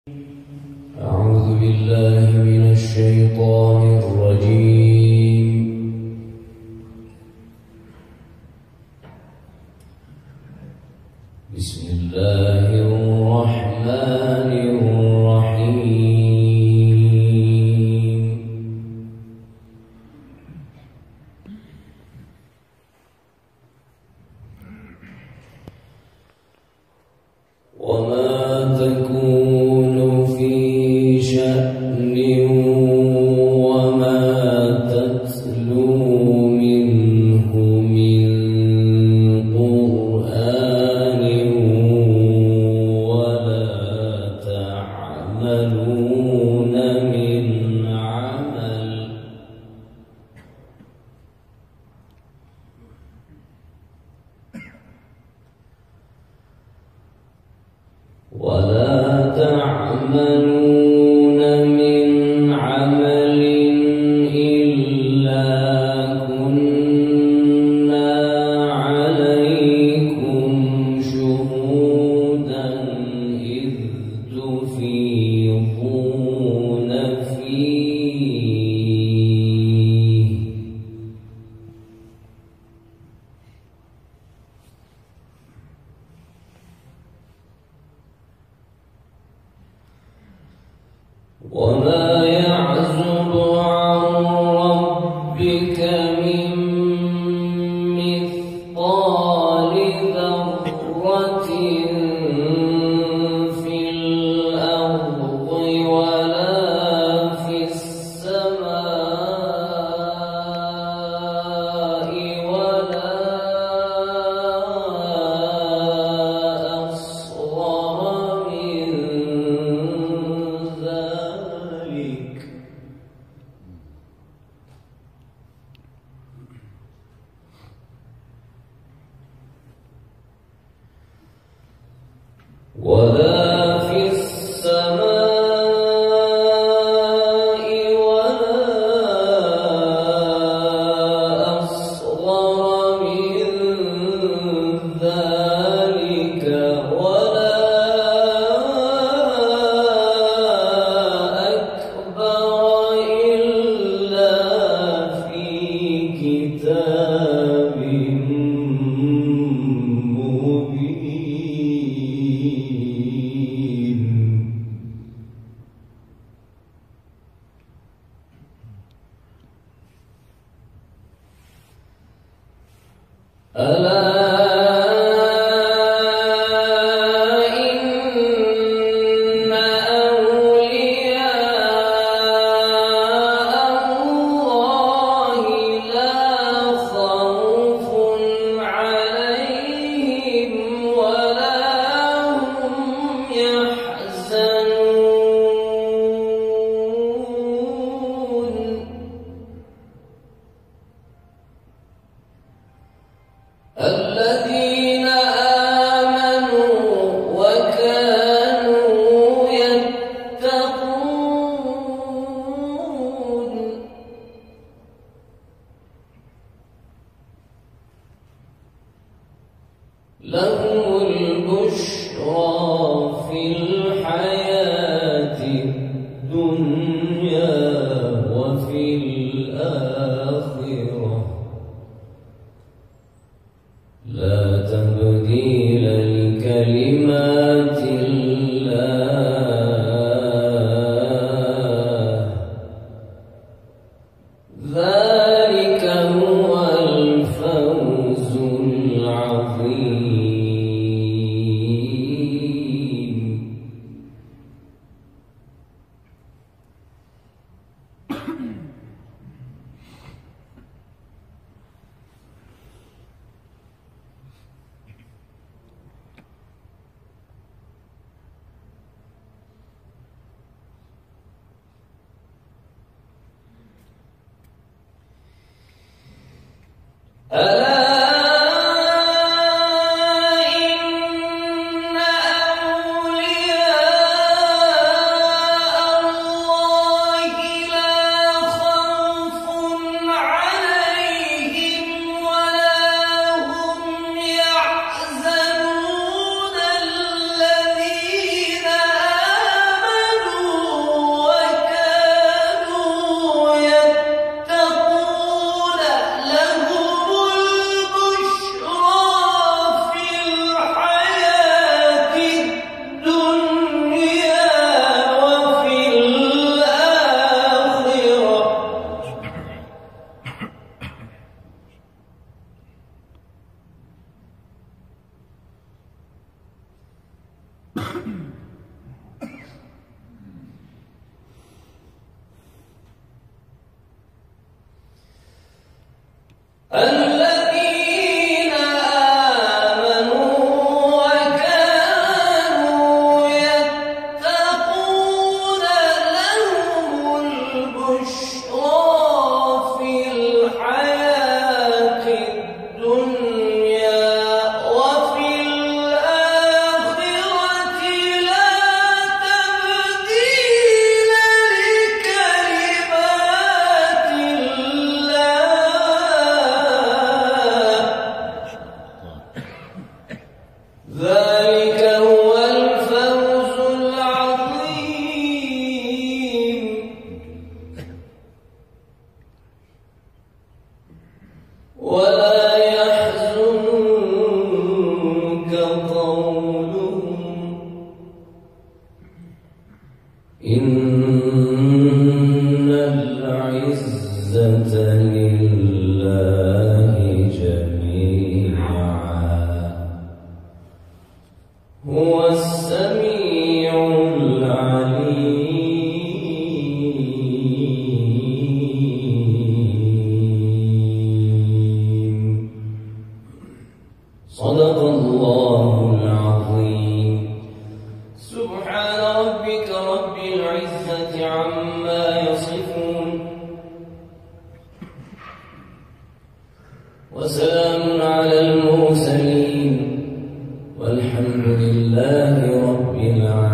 أعوذ بالله من الشيطان الرجيم. بسم الله الرحمن الرحيم. وما تكون في شأن وما تتلو منه من قرآن ولا تعملون من عمل إلا كنا عليكم شهودا إذ تفيضون فيه وما يعزب عن ربك من مثقال ذرة في الأرض ولا في السماء ولا أصغر من ذلك ولا في السماء ولا أصغر من ذلك ولا أكبر إلا في كتاب مبين. ألا إن أولياء الله لا خوف عليهم ولا هم يحزنون. الذين آمنوا وكانوا يتقون لهم البشرى في الحياة الدنيا وفي الآخرة لا تبديل لكلمات الله ذلك هو الفوز العظيم. ألا إن أولياء الله لا خوف عليهم ولا هم يحزنون. الذين آمنوا الذين آمنوا وكانوا يتقون لهم البشرى في الحياة الدنيا وفي الآخرة لا تبديل لكلمات الله ذلك هو الفوز العظيم ولا يحزنك قولهم إن العزة لله جميعا هو السميع العليم صدق الله العظيم سبحان ربك رب العزة عما يصفون وسلام على المرسلين والحمد لله رب العالمين.